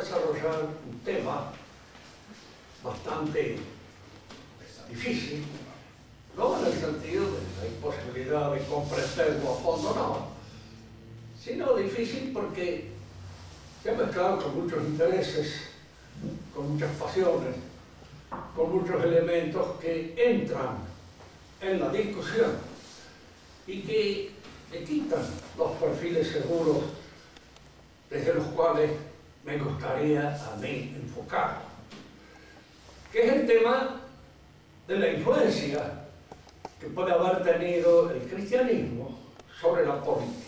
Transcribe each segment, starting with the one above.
desarrollar un tema bastante difícil, no en el sentido de la imposibilidad de comprenderlo a fondo, no, sino difícil porque se ha mezclado con muchos intereses, con muchas pasiones, con muchos elementos que entran en la discusión y que le quitan los perfiles seguros desde los cuales me gustaría a mí enfocar, que es el tema de la influencia que puede haber tenido el cristianismo sobre la política.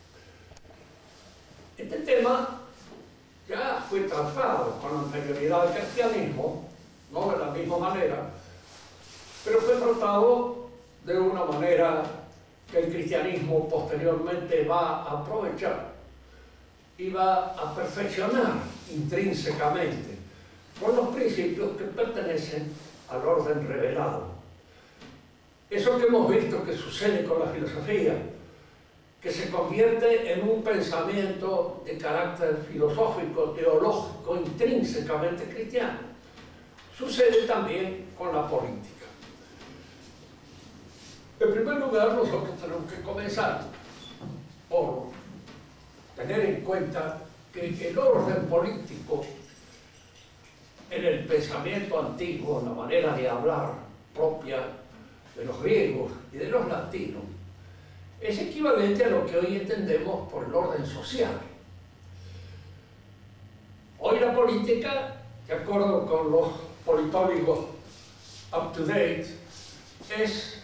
Este tema ya fue tratado con anterioridad al cristianismo, no de la misma manera, pero fue tratado de una manera que el cristianismo posteriormente va a aprovechar y va a perfeccionar intrínsecamente con los principios que pertenecen al orden revelado. Eso que hemos visto que sucede con la filosofía, que se convierte en un pensamiento de carácter filosófico, teológico, intrínsecamente cristiano, sucede también con la política. En primer lugar, nosotros tenemos que comenzar por tener en cuenta que el orden político en el pensamiento antiguo, en la manera de hablar propia de los griegos y de los latinos, es equivalente a lo que hoy entendemos por el orden social. Hoy la política, de acuerdo con los politólogos up-to-date, es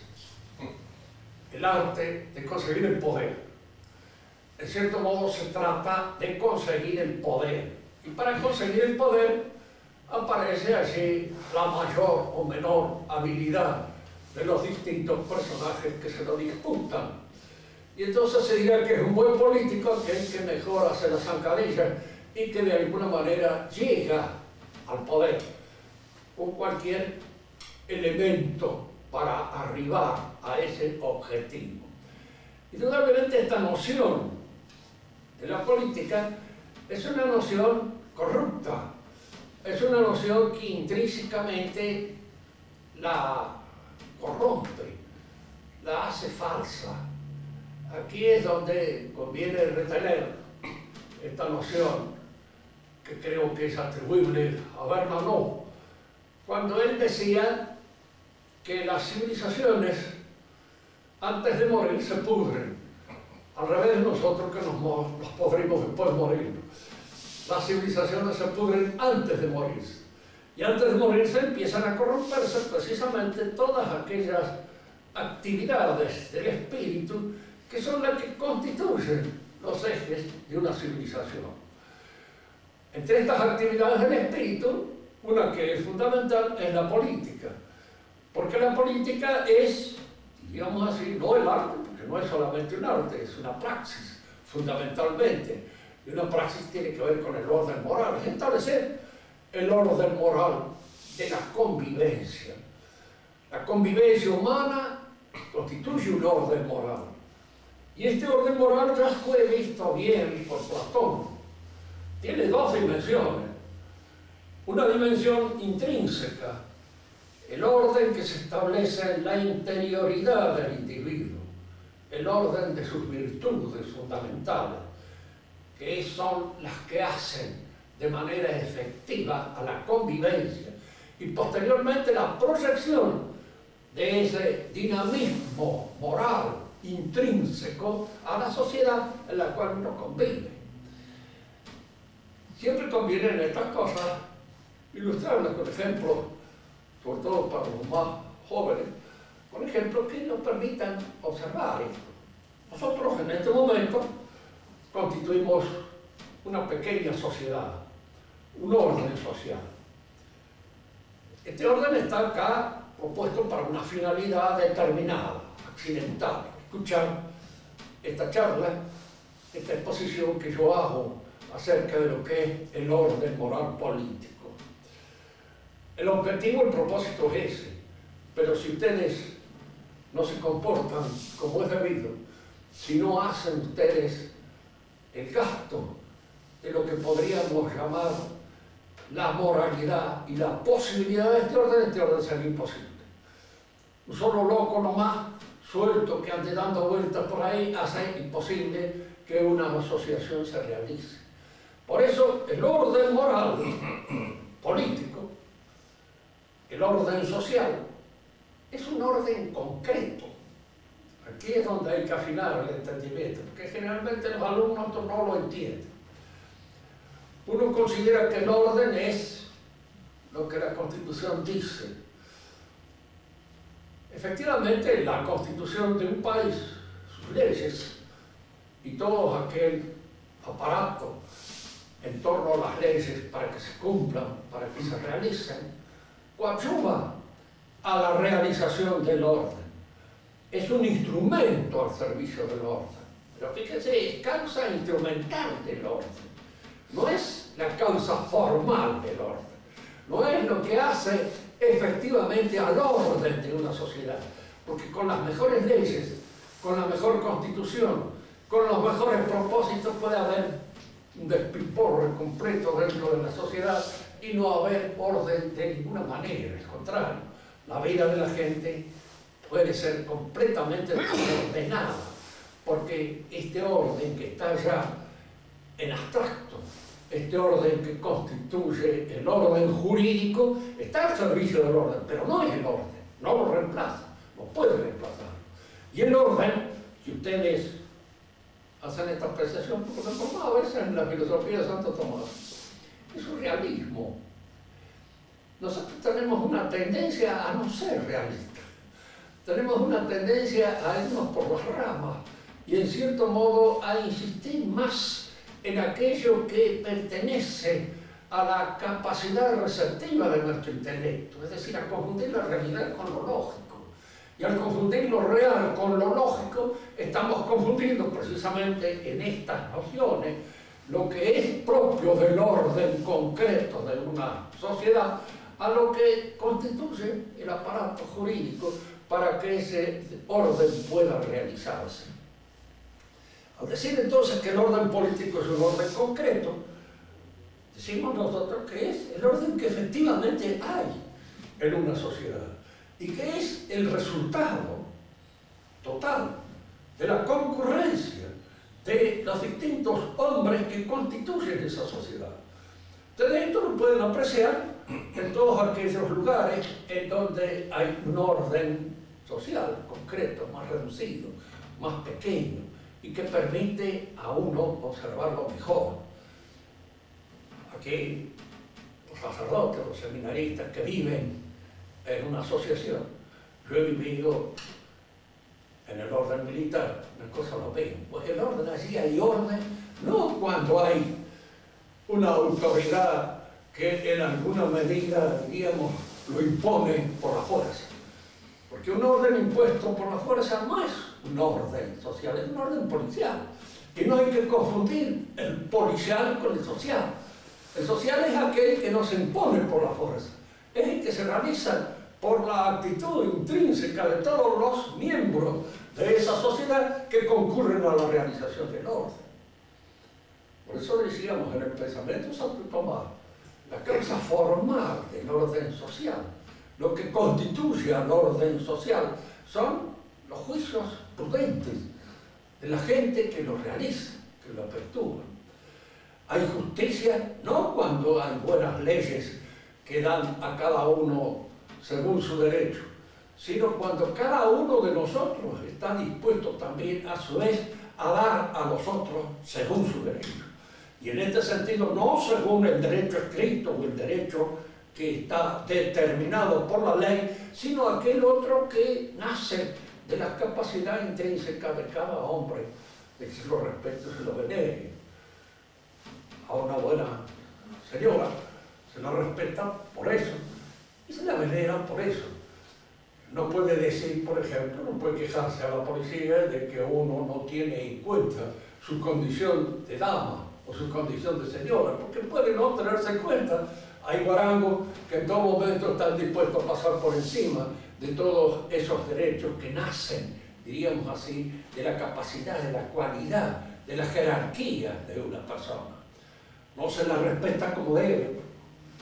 el arte de conseguir el poder. En cierto modo se trata de conseguir el poder. Y para conseguir el poder aparece allí la mayor o menor habilidad de los distintos personajes que se lo disputan. Y entonces se dirá que es un buen político aquel que mejor hace la zancadilla y que de alguna manera llega al poder con cualquier elemento para arribar a ese objetivo. Indudablemente esta noción de la política es una noción corrupta, es una noción que intrínsecamente la corrompe, la hace falsa. Aquí es donde conviene retener esta noción que creo que es atribuible a Bernanos, cuando él decía que las civilizaciones antes de morir se pudren, al revés de nosotros que nos podrimos después de morir. Las civilizaciones se pudren antes de morirse, y antes de morirse empiezan a corromperse precisamente todas aquellas actividades del espíritu que son las que constituyen los ejes de una civilización. Entre estas actividades del espíritu, una que es fundamental es la política, porque la política es, digamos así, no el arte, porque no es solamente un arte, es una praxis, fundamentalmente. Y una praxis tiene que ver con el orden moral, es establecer el orden moral de la convivencia. La convivencia humana constituye un orden moral. Y este orden moral ya fue visto bien por Platón. Tiene dos dimensiones. Una dimensión intrínseca, el orden que se establece en la interioridad del individuo, el orden de sus virtudes fundamentales, que son las que hacen de manera efectiva a la convivencia y posteriormente la proyección de ese dinamismo moral intrínseco a la sociedad en la cual uno convive. Siempre conviene en estas cosas ilustrarlas con ejemplos, sobre todo para los más jóvenes, con ejemplos que nos permitan observar esto. Nosotros en este momento constituimos una pequeña sociedad, un orden social. Este orden está acá propuesto para una finalidad determinada, accidental. Escuchar esta charla, esta exposición que yo hago acerca de lo que es el orden moral político. El objetivo, el propósito es ese, pero si ustedes no se comportan como es debido, si no hacen ustedes el gasto de lo que podríamos llamar la moralidad y la posibilidad de este orden sería imposible. Un solo loco nomás, suelto, que ande dando vueltas por ahí, hace imposible que una asociación se realice. Por eso el orden moral, político, el orden social, es un orden concreto. Aquí es donde hay que afinar el entendimiento, porque generalmente los alumnos no lo entienden. Uno considera que el orden es lo que la Constitución dice. Efectivamente, la Constitución de un país, sus leyes y todo aquel aparato en torno a las leyes para que se cumplan, para que se realicen, coadyuva a la realización del orden. Es un instrumento al servicio del orden. Pero fíjense, es causa instrumental del orden. No es la causa formal del orden. No es lo que hace efectivamente al orden de una sociedad. Porque con las mejores leyes, con la mejor constitución, con los mejores propósitos puede haber un despiporre completo dentro de la sociedad y no haber orden de ninguna manera. Al contrario, la vida de la gente puede ser completamente desordenada, porque este orden que está ya en abstracto, este orden que constituye el orden jurídico, está al servicio del orden, pero no es el orden, no lo reemplaza, no puede reemplazarlo. Y el orden, si ustedes hacen esta apreciación, porque se formaba a veces en la filosofía de Santo Tomás, es un realismo. Nosotros tenemos una tendencia a no ser realistas, tenemos una tendencia a irnos por las ramas y en cierto modo a insistir más en aquello que pertenece a la capacidad receptiva de nuestro intelecto, es decir, a confundir la realidad con lo lógico. Y al confundir lo real con lo lógico, estamos confundiendo precisamente en estas nociones lo que es propio del orden concreto de una sociedad a lo que constituye el aparato jurídico para que ese orden pueda realizarse. Al decir entonces que el orden político es un orden concreto, decimos nosotros que es el orden que efectivamente hay en una sociedad y que es el resultado total de la concurrencia de los distintos hombres que constituyen esa sociedad. Ustedes esto lo pueden apreciar en todos aquellos lugares en donde hay un orden social concreto, más reducido, más pequeño, y que permite a uno observarlo mejor. Aquí los sacerdotes, los seminaristas que viven en una asociación, yo he vivido en el orden militar, una cosa lo veo, pues el orden, allí hay orden, no cuando hay una autoridad que en alguna medida, diríamos, lo impone por la fuerza. Porque un orden impuesto por la fuerza no es un orden social, es un orden policial. Y no hay que confundir el policial con el social. El social es aquel que no se impone por la fuerza, es el que se realiza por la actitud intrínseca de todos los miembros de esa sociedad que concurren a la realización del orden. Por eso decíamos en el pensamiento de Santo Tomás, la causa formal del orden social, lo que constituye al orden social, son los juicios prudentes de la gente que lo realiza, que lo perturba. Hay justicia no cuando hay buenas leyes que dan a cada uno según su derecho, sino cuando cada uno de nosotros está dispuesto también a su vez a dar a los otros según su derecho. Y en este sentido, no según el derecho estricto o el derecho que está determinado por la ley, sino aquel otro que nace de la capacidad intrínseca de cada hombre, de que se lo respete, se lo venere. A una buena señora se la respeta por eso y se la venera por eso. No puede decir, por ejemplo, no puede quejarse a la policía de que uno no tiene en cuenta su condición de dama o su condición de señora, porque puede no tenerse en cuenta. Hay guarangos que en todo momento están dispuestos a pasar por encima de todos esos derechos que nacen, diríamos así, de la capacidad, de la cualidad, de la jerarquía de una persona. No se la respeta como debe,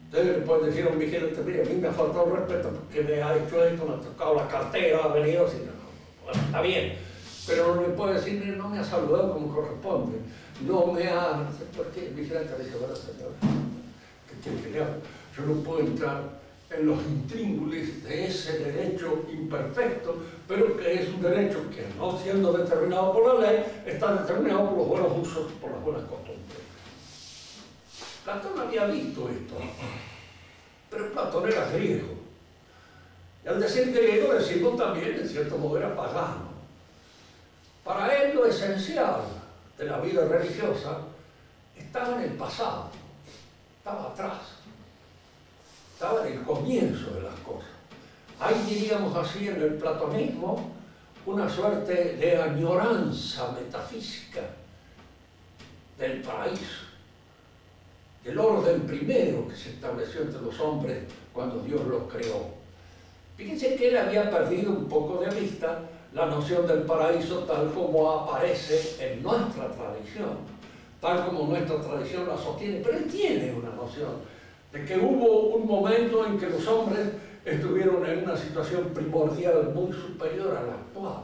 Entonces le pueden decir a un vigilante, mire, a mí me ha faltado el respeto porque me ha hecho esto, me ha tocado la cartera, ha venido así, no, bueno, está bien, pero no le puede decir, mire, no me ha saludado como corresponde, no me ha... ¿Por qué? El vigilante le dice, bueno, señor, ¿qué quiere que le haga? Yo no puedo entrar en los intríngulis de ese derecho imperfecto, pero que es un derecho que, no siendo determinado por la ley, está determinado por los buenos usos, por las buenas costumbres. Platón había visto esto, pero Platón era griego. Y al decir griego decimos también, en cierto modo, era pagano. Para él lo esencial de la vida religiosa estaba en el pasado, estaba atrás, estaba en el comienzo de las cosas. Hay, diríamos así, en el platonismo, una suerte de añoranza metafísica del paraíso, el orden primero que se estableció entre los hombres cuando Dios los creó. Fíjense que él había perdido un poco de vista la noción del paraíso tal como aparece en nuestra tradición, tal como nuestra tradición la sostiene, pero él tiene una noción de que hubo un momento en que los hombres estuvieron en una situación primordial muy superior a la actual.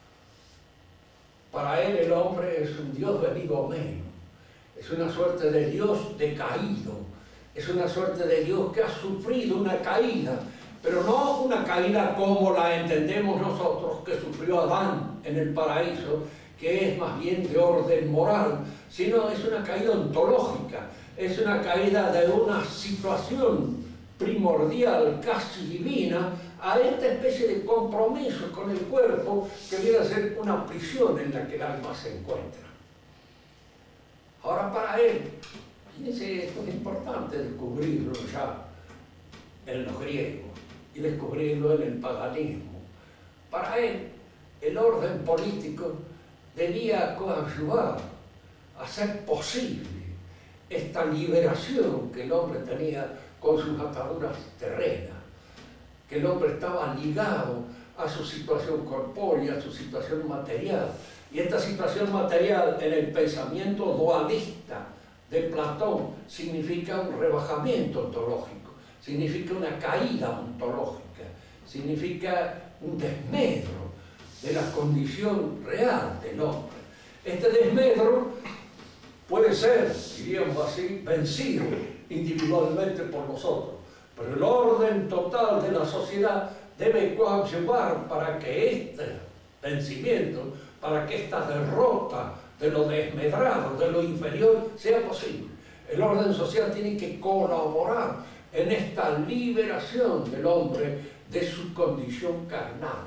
Para él el hombre es un Dios venido menos. Es una suerte de Dios decaído, es una suerte de Dios que ha sufrido una caída, pero no una caída como la entendemos nosotros que sufrió Adán en el paraíso, que es más bien de orden moral, sino es una caída ontológica, es una caída de una situación primordial, casi divina, a esta especie de compromiso con el cuerpo que viene a ser una prisión en la que el alma se encuentra. Ahora para él, fíjense, esto es importante descubrirlo ya en los griegos y descubrirlo en el paganismo. Para él, el orden político debía coadyuvar, hacer posible esta liberación que el hombre tenía con sus ataduras terrenas, que el hombre estaba ligado a su situación corpórea, a su situación material. Y esta situación material en el pensamiento dualista de Platón significa un rebajamiento ontológico, significa una caída ontológica, significa un desmedro de la condición real del hombre. Este desmedro puede ser, diríamos así, vencido individualmente por nosotros, pero el orden total de la sociedad debe coadyuvar para que este vencimiento, para que esta derrota de lo desmedrado, de lo inferior, sea posible. El orden social tiene que colaborar en esta liberación del hombre de su condición carnal.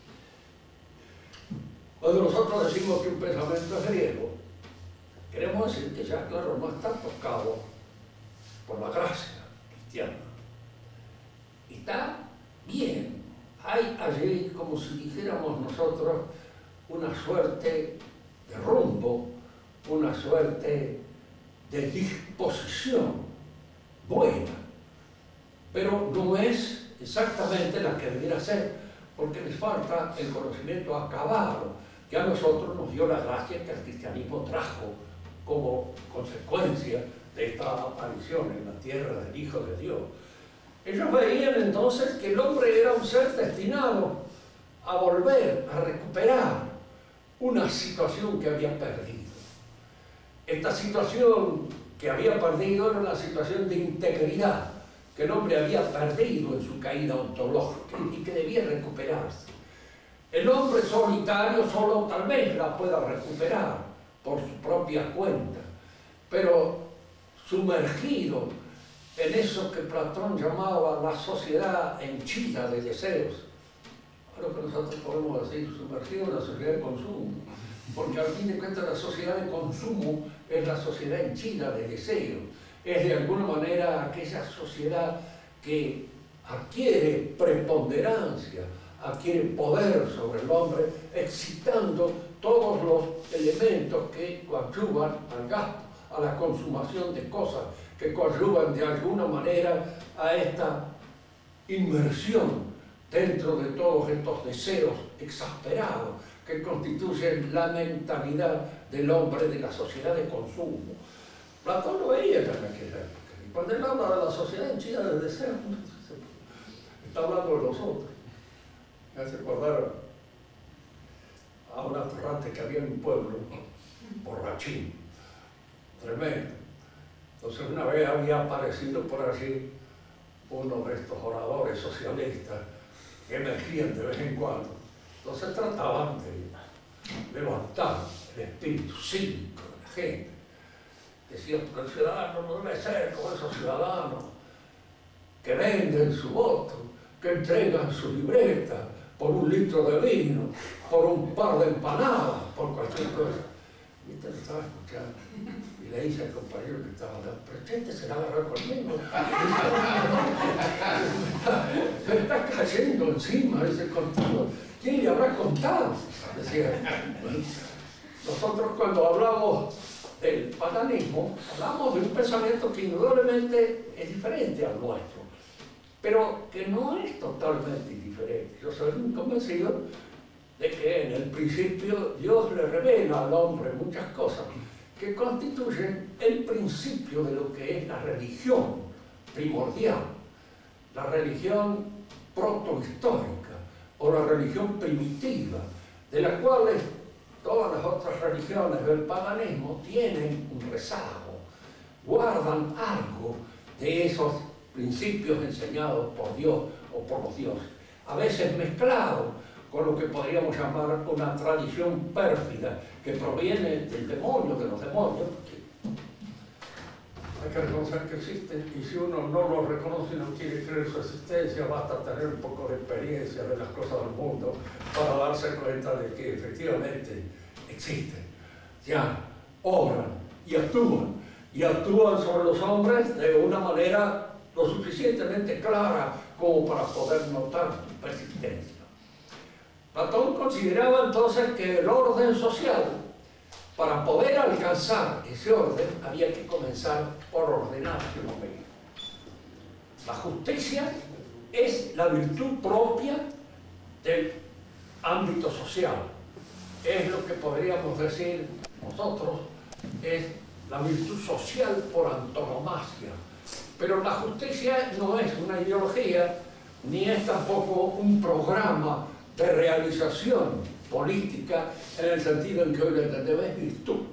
Cuando nosotros decimos que un pensamiento es griego, queremos decir que ya, claro, no está tocado por la gracia cristiana. Está bien, hay allí, como si dijéramos nosotros, una suerte de rumbo, una suerte de disposición buena, pero no es exactamente la que debiera ser, porque les falta el conocimiento acabado que a nosotros nos dio la gracia que el cristianismo trajo como consecuencia de esta aparición en la tierra del Hijo de Dios. Ellos veían entonces que el hombre era un ser destinado a volver, a recuperar una situación que había perdido. Esta situación que había perdido era una situación de integridad que el hombre había perdido en su caída ontológica y que debía recuperarse. El hombre solitario solo tal vez la pueda recuperar por su propia cuenta, pero sumergido en eso que Platón llamaba la sociedad henchida de deseos, lo que nosotros podemos decir, sumergido en la sociedad de consumo, porque al fin de cuentas la sociedad de consumo es la sociedad henchida de deseos, es de alguna manera aquella sociedad que adquiere preponderancia, adquiere poder sobre el hombre, excitando todos los elementos que coadyuvan al gasto, a la consumación de cosas, que coadyuvan de alguna manera a esta inmersión dentro de todos estos deseos exasperados que constituyen la mentalidad del hombre de la sociedad de consumo. Platón lo veía en aquella época, Cuando él habla de la sociedad henchida de deseos, está hablando de los otros. Me hace recordar a un atorrante que había en un pueblo, borrachín, tremendo. Entonces una vez había aparecido por allí uno de estos oradores socialistas que emergían de vez en cuando. Entonces trataban de levantar el espíritu cívico de la gente. Decían que el ciudadano no debe ser como esos ciudadanos que venden su voto, que entregan su libreta por un litro de vino, por un par de empanadas, por cualquier cosa. Y usted lo estaba escuchando. Y le dice al compañero que estaba hablando, pero este se la agarró conmigo. Me está cayendo encima ese contigo. ¿Quién le habrá contado? Decía. Nosotros cuando hablamos del paganismo, hablamos de un pensamiento que indudablemente es diferente al nuestro, pero que no es totalmente indiferente. Yo soy convencido de que en el principio Dios le revela al hombre muchas cosas que constituyen el principio de lo que es la religión primordial, la religión protohistórica o la religión primitiva, de la cual todas las otras religiones del paganismo tienen un rezago, guardan algo de esos principios enseñados por Dios o por los dioses, a veces mezclado con lo que podríamos llamar una tradición pérfida que proviene del demonio, de los demonios, porque hay que reconocer que existen, y si uno no lo reconoce y no quiere creer su existencia, basta tener un poco de experiencia de las cosas del mundo para darse cuenta de que efectivamente existen, ya obran y actúan sobre los hombres de una manera lo suficientemente clara como para poder notar su persistencia. Platón consideraba entonces que el orden social, para poder alcanzar ese orden, había que comenzar por ordenar el momento. La justicia es la virtud propia del ámbito social. Es lo que podríamos decir nosotros, es la virtud social por antonomasia. Pero la justicia no es una ideología, ni es tampoco un programa de realización política en el sentido en que hoy lo entendemos, es virtud.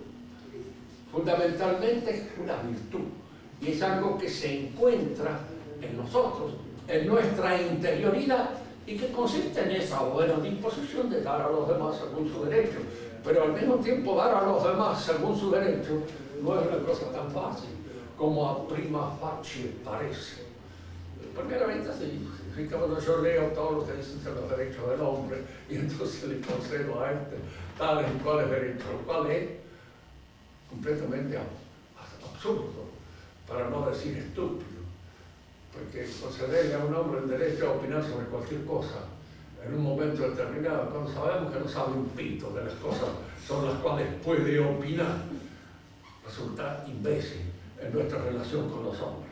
Fundamentalmente es una virtud y es algo que se encuentra en nosotros, en nuestra interioridad, y que consiste en esa buena disposición de dar a los demás según su derecho, pero al mismo tiempo dar a los demás según su derecho no es una cosa tan fácil como a prima facie parece. Primeramente sí, significa cuando yo leo todo lo que dicen sobre los derechos del hombre y entonces le concedo a este tales y cuales derechos, lo cual es completamente absurdo, para no decir estúpido, porque concederle a un hombre el derecho a opinar sobre cualquier cosa en un momento determinado, cuando sabemos que no sabe un pito de las cosas sobre las cuales puede opinar, resulta imbécil en nuestra relación con los hombres.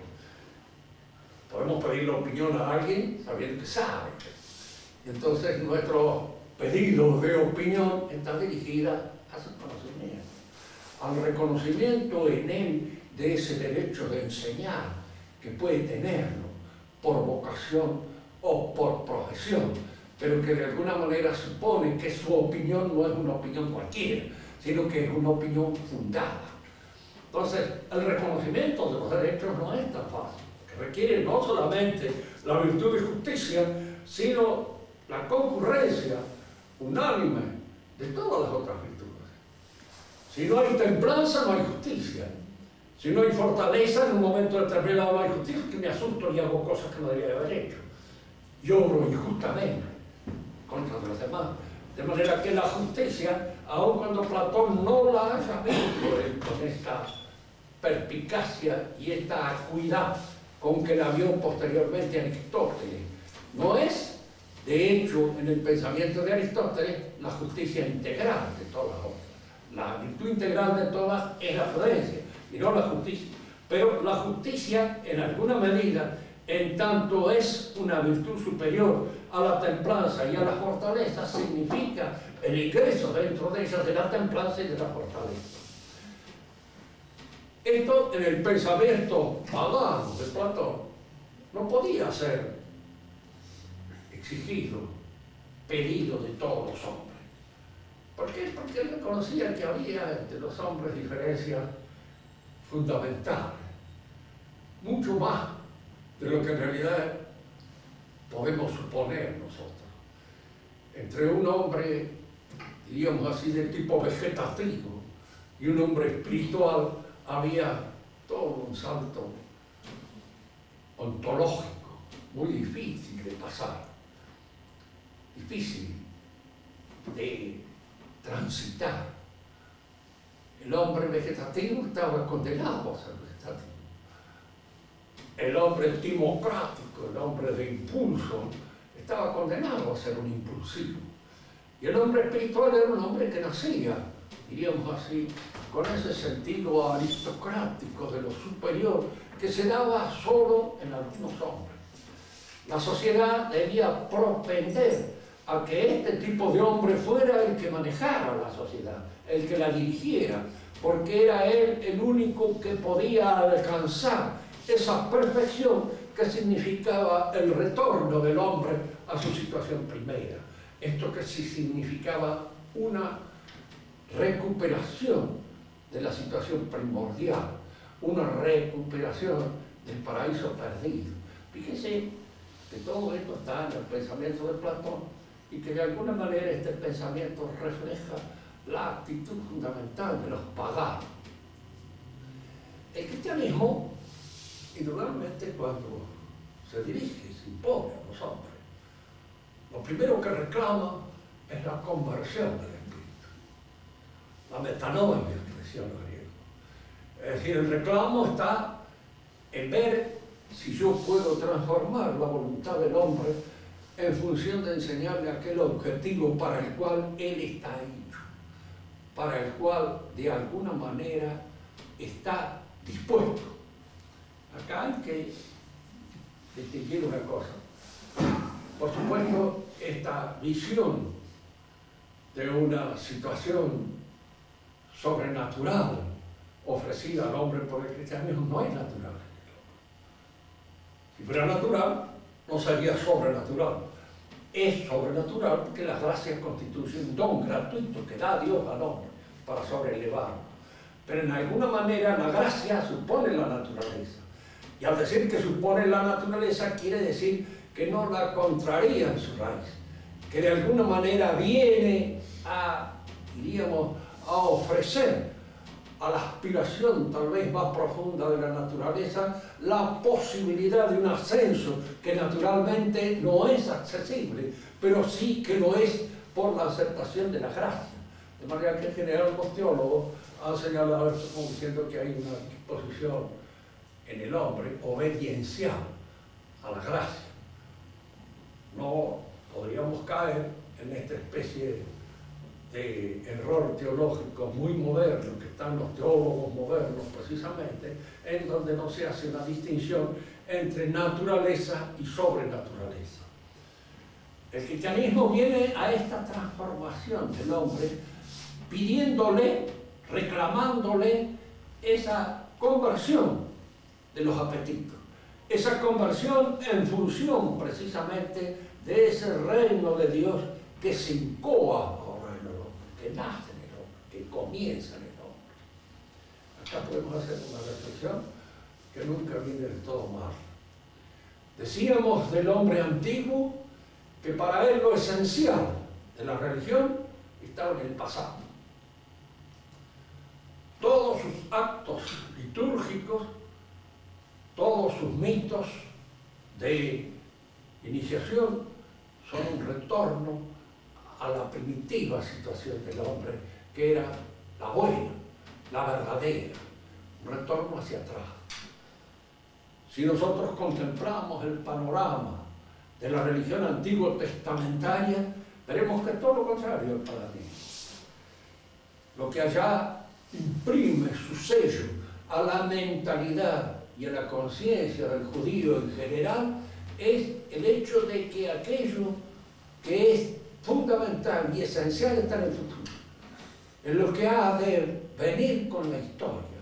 Podemos pedirle opinión a alguien sabiendo que sabe. Entonces nuestros pedidos de opinión están dirigidos a su conocimiento, al reconocimiento en él de ese derecho de enseñar que puede tenerlo por vocación o por profesión, pero que de alguna manera supone que su opinión no es una opinión cualquiera, sino que es una opinión fundada. Entonces, el reconocimiento de los derechos no es tan fácil, que requiere no solamente la virtud de justicia, sino la concurrencia unánime de todas las otras virtudes. Si no hay templanza, no hay justicia. Si no hay fortaleza, en un momento determinado no hay justicia, que me asusto y hago cosas que no debería haber hecho. Y obro injustamente contra los demás. De manera que la justicia, aun cuando Platón no la haya visto con esta perspicacia y esta acuidad con que la vio posteriormente Aristóteles, no es, de hecho, en el pensamiento de Aristóteles, la justicia integral de todas las otras. La virtud integral de todas es la prudencia y no la justicia. Pero la justicia, en alguna medida, en tanto es una virtud superior a la templanza y a la fortaleza, significa el ingreso dentro de ellas de la templanza y de la fortaleza. Esto en el pensamiento pagano de Platón no podía ser exigido, pedido de todos los hombres. ¿Por qué? Porque él reconocía que había entre los hombres diferencias fundamentales, mucho más de lo que en realidad podemos suponer nosotros. Entre un hombre, diríamos así, de tipo vegetativo y un hombre espiritual había todo un salto ontológico muy difícil de pasar, difícil de transitar. El hombre vegetativo estaba condenado a ser vegetativo. El hombre timocrático, el hombre de impulso, estaba condenado a ser un impulsivo. Y el hombre espiritual era un hombre que nacía, diríamos así, con ese sentido aristocrático de lo superior que se daba solo en algunos hombres. La sociedad debía propender a que este tipo de hombre fuera el que manejara la sociedad, el que la dirigiera, porque era él el único que podía alcanzar esa perfección que significaba el retorno del hombre a su situación primera. Esto que sí significaba una recuperación de la situación primordial, una recuperación del paraíso perdido. Fíjense que todo esto está en el pensamiento de Platón y que de alguna manera este pensamiento refleja la actitud fundamental de los paganos. El cristianismo, indudablemente, cuando se dirige, se impone a los hombres, lo primero que reclama es la conversión del espíritu, la metanoia, que decía el griego. Es decir, el reclamo está en ver si yo puedo transformar la voluntad del hombre en función de enseñarle aquel objetivo para el cual él está hecho, para el cual de alguna manera está dispuesto. Acá hay que distinguir una cosa. Por supuesto, esta visión de una situación sobrenatural ofrecida al hombre por el cristianismo no es natural. Si fuera natural, no sería sobrenatural. Es sobrenatural porque las gracias constituyen un don gratuito que da Dios al hombre para sobrelevarlo. Pero en alguna manera la gracia supone la naturaleza. Y al decir que supone la naturaleza, quiere decir que no la contraría en su raíz, que de alguna manera viene a, diríamos, a ofrecer a la aspiración tal vez más profunda de la naturaleza la posibilidad de un ascenso que naturalmente no es accesible, pero sí que lo es por la aceptación de la gracia. De manera que en general los teólogos han señalado esto como diciendo que hay una disposición en el hombre obediencial a la gracia. No podríamos caer en esta especie de error teológico muy moderno que están los teólogos modernos precisamente, en donde no se hace una distinción entre naturaleza y sobrenaturaleza. El cristianismo viene a esta transformación del hombre pidiéndole, reclamándole esa conversión de los apetitos, esa conversión en función precisamente de ese reino de Dios que se incoa ahora en el hombre, que nace en el hombre, que comienza en el hombre. Acá podemos hacer una reflexión que nunca viene del todo mal. Decíamos del hombre antiguo que para él lo esencial de la religión estaba en el pasado. Todos sus actos litúrgicos, todos sus mitos de iniciación son un retorno a la primitiva situación del hombre, que era la buena, la verdadera, un retorno hacia atrás. Si nosotros contemplamos el panorama de la religión antiguo testamentaria, veremos que es todo lo contrario para mí. Lo que allá imprime su sello a la mentalidad y a la conciencia del judío en general es el hecho de que aquello que es fundamental y esencial está en el futuro, en lo que ha de venir con la historia,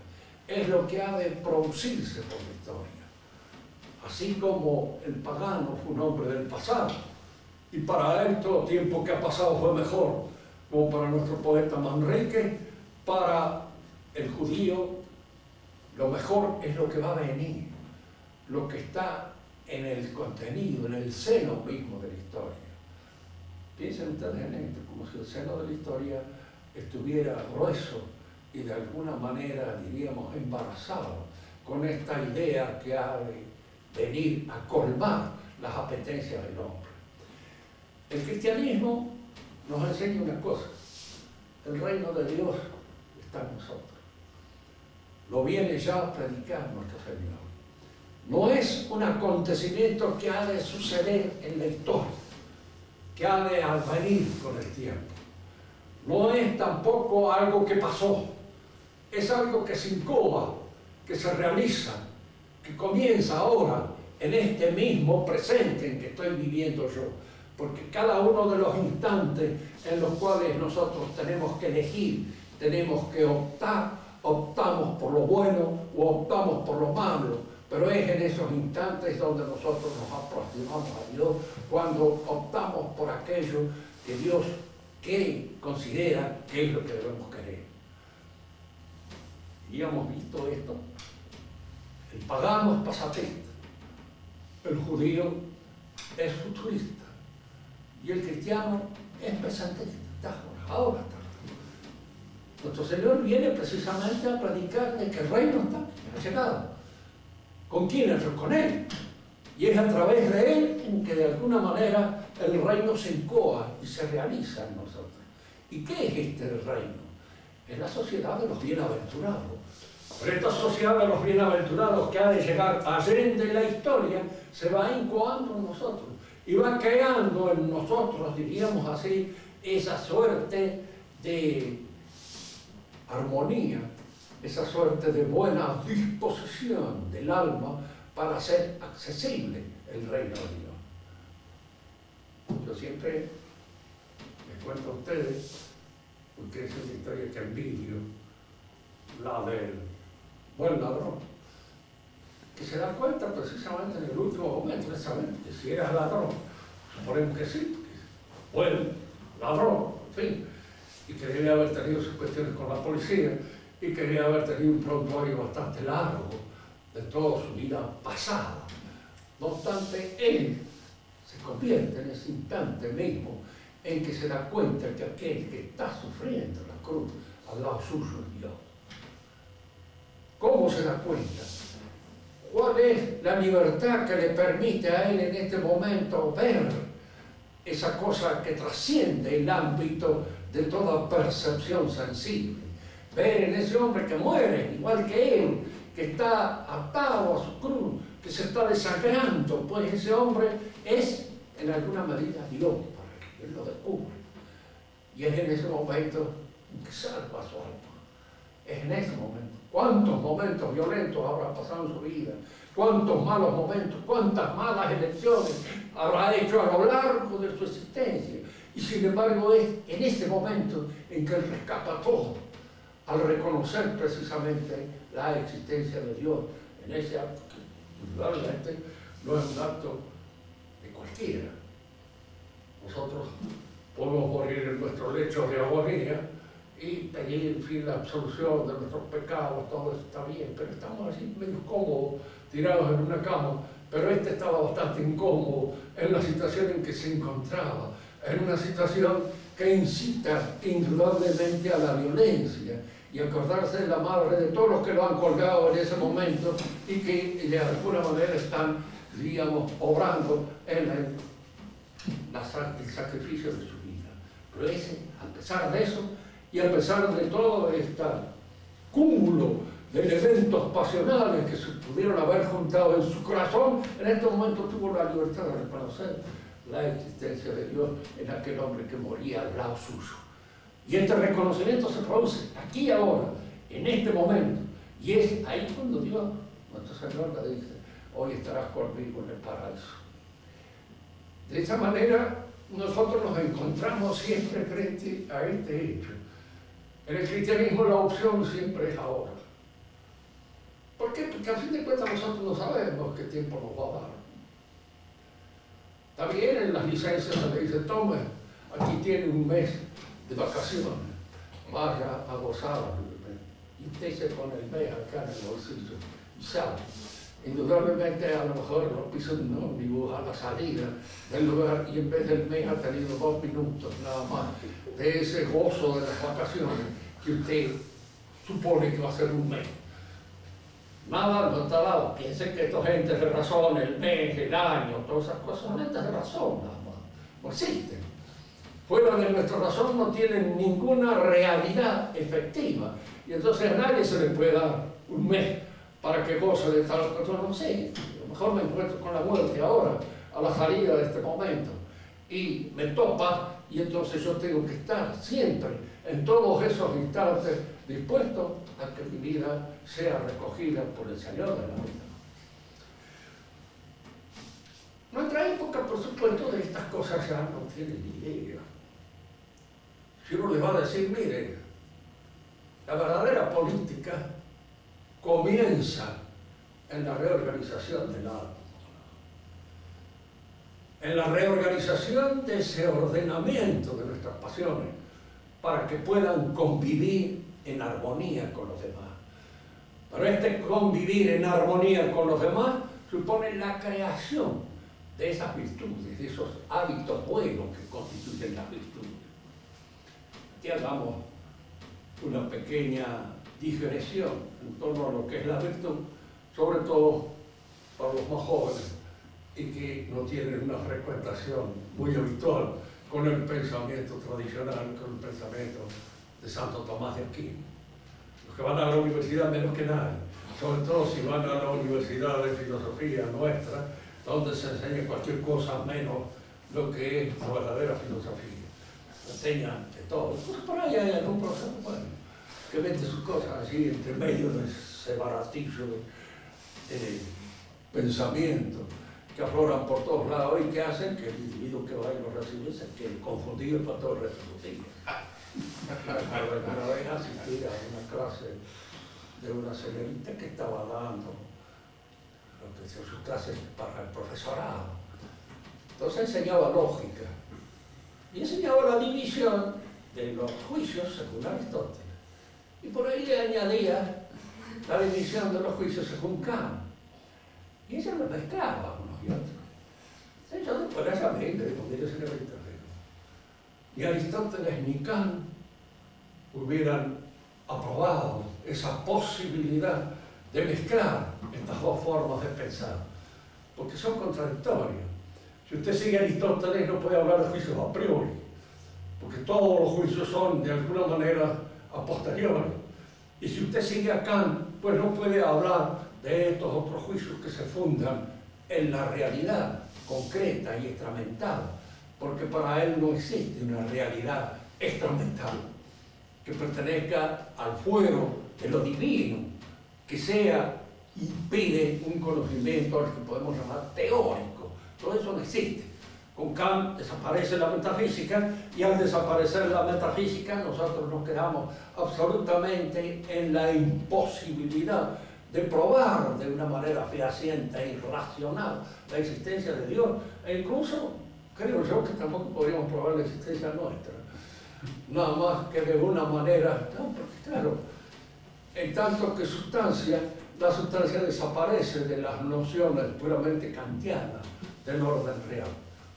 es lo que ha de producirse por la historia. Así como el pagano fue un hombre del pasado, y para él todo tiempo que ha pasado fue mejor, como para nuestro poeta Manrique, para el judío lo mejor es lo que va a venir, lo que está en el contenido, en el seno mismo de la historia. Piensen ustedes en esto, como si el seno de la historia estuviera grueso y de alguna manera, diríamos, embarazado con esta idea que ha de venir a colmar las apetencias del hombre. El cristianismo nos enseña una cosa: el reino de Dios está en nosotros. Lo viene ya a predicar nuestro Señor. No es un acontecimiento que ha de suceder en la historia, que ha de advenir con el tiempo. No es tampoco algo que pasó, es algo que se incoa, que se realiza, que comienza ahora, en este mismo presente en que estoy viviendo yo. Porque cada uno de los instantes en los cuales nosotros tenemos que elegir, tenemos que optar, optamos por lo bueno o optamos por lo malo, pero es en esos instantes donde nosotros nos aproximamos a Dios, cuando optamos por aquello que Dios considera que es lo que debemos querer. Y hemos visto esto: el pagano es pasatista, el judío es futurista, y el cristiano es presentista. Ahora está. Nuestro Señor viene precisamente a predicar de que el reino ha llegado. ¿Con quién? Con Él. Y es a través de Él en que de alguna manera el reino se incoa y se realiza en nosotros. ¿Y qué es este reino? Es la sociedad de los bienaventurados. Pero esta sociedad de los bienaventurados, que ha de llegar allende la historia, se va incoando en nosotros y va creando en nosotros, diríamos así, esa suerte de armonía, esa suerte de buena disposición del alma para hacer accesible el reino de Dios. Yo siempre les cuento a ustedes, porque es una historia que envidio, la del buen ladrón, que se da cuenta precisamente en el último momento de saber que si eras ladrón, suponemos que sí, buen ladrón, en fin, y que debía haber tenido sus cuestiones con la policía, y que debía haber tenido un prontuario bastante largo de toda su vida pasada. No obstante, él se convierte en ese instante mismo en que se da cuenta que aquel que está sufriendo la cruz al lado suyo es Dios. ¿Cómo se da cuenta? ¿Cuál es la libertad que le permite a él en este momento ver esa cosa que trasciende el ámbito de toda percepción sensible? Ver en ese hombre que muere, igual que él, que está atado a su cruz, que se está desangrando, pues ese hombre es en alguna medida Dios para que él lo descubre. Y es en ese momento en que salva a su alma. Es en ese momento. ¿Cuántos momentos violentos habrá pasado en su vida? ¿Cuántos malos momentos? ¿Cuántas malas elecciones habrá hecho a lo largo de su existencia? Y sin embargo es en ese momento en que él rescata todo, al reconocer precisamente la existencia de Dios en ese acto, que indudablemente no es un acto de cualquiera. Nosotros podemos morir en nuestro lecho de agonía y pedir, en fin, la absolución de nuestros pecados, todo eso está bien, pero estamos así medio cómodos, tirados en una cama. Pero este estaba bastante incómodo en la situación en que se encontraba, en una situación que incita indudablemente a la violencia, y acordarse de la madre de todos los que lo han colgado en ese momento y que de alguna manera están, digamos, obrando en el sacrificio de su vida. Pero ese, a pesar de eso, y a pesar de todo este cúmulo de elementos pasionales que se pudieron haber juntado en su corazón, en este momento tuvo la libertad de reconocer la existencia de Dios en aquel hombre que moría al lado suyo. Y este reconocimiento se produce aquí y ahora, en este momento. Y es ahí cuando Dios, nuestro Señor, le dice: hoy estarás conmigo en el paraíso. De esa manera, nosotros nos encontramos siempre frente a este hecho. En el cristianismo la opción siempre es ahora. ¿Por qué? Porque al fin de cuentas nosotros no sabemos qué tiempo nos va a dar. También en las licencias se le dice, tome, aquí tiene un mes de vacaciones, vaya a gozar. Y usted se pone el mes acá en el bolsillo y sale. Indudablemente a lo mejor lo piso un ómnibus a la salida del lugar y en vez del mes ha tenido 2 minutos nada más de ese gozo de las vacaciones que usted supone que va a ser un mes. Nada no está dado. Piensen que estos gentes de razón, el mes, el año, todas esas cosas son gentes de razón nada más. No existen. Fuera de nuestra razón no tienen ninguna realidad efectiva. Y entonces a nadie se le puede dar un mes para que goce de tal cosa. No sé. A lo mejor me encuentro con la muerte ahora, a la salida de este momento. Y me topa, y entonces yo tengo que estar siempre, en todos esos instantes, dispuesto a que mi vida sea recogida por el Señor de la vida. Nuestra época, por supuesto, de estas cosas ya no tiene ni idea. Si uno le va a decir, mire, la verdadera política comienza en la reorganización del alma, en la reorganización de ese ordenamiento de nuestras pasiones para que puedan convivir en armonía con los demás. Pero este convivir en armonía con los demás supone la creación de esas virtudes, de esos hábitos buenos que constituyen las virtudes. Aquí hagamos una pequeña digresión en torno a lo que es la virtud, sobre todo para los más jóvenes y que no tienen una frecuentación muy habitual con el pensamiento tradicional, con el pensamiento de Santo Tomás de Aquino. Los que van a la universidad menos que nadie, sobre todo si van a la universidad de filosofía nuestra, donde se enseña cualquier cosa menos lo que es la verdadera filosofía. Se enseña de todo. Pues por ahí hay algún profesor bueno que vende sus cosas así entre medio de ese baratillo de pensamiento que afloran por todos lados y que hacen que el individuo que va y lo recibe se quede confundido para todo el resto de los días. Una vez asistí a una clase de una señorita que estaba dando sus clases para el profesorado. Entonces enseñaba lógica y enseñaba la división de los juicios según Aristóteles. Y por ahí le añadía la división de los juicios según Kant. Y ella me mezclaba unos y otros. Entonces yo después la llamé y le digo, mire señorita, ni Aristóteles ni Kant hubieran aprobado esa posibilidad de mezclar estas dos formas de pensar, porque son contradictorias. Si usted sigue a Aristóteles no puede hablar de juicios a priori, porque todos los juicios son de alguna manera a posteriori. Y si usted sigue a Kant, pues no puede hablar de estos otros juicios que se fundan en la realidad concreta y extramental, porque para él no existe una realidad extramental que pertenezca al fuero de lo divino, que sea y pide un conocimiento al que podemos llamar teórico. Todo eso no existe. Con Kant desaparece la metafísica y al desaparecer la metafísica nosotros nos quedamos absolutamente en la imposibilidad de probar de una manera fehaciente e irracional la existencia de Dios, e incluso creo yo que tampoco podríamos probar la existencia nuestra, nada más que de una manera, no, porque claro, en tanto que sustancia, la sustancia desaparece de las nociones puramente kantianas del orden real,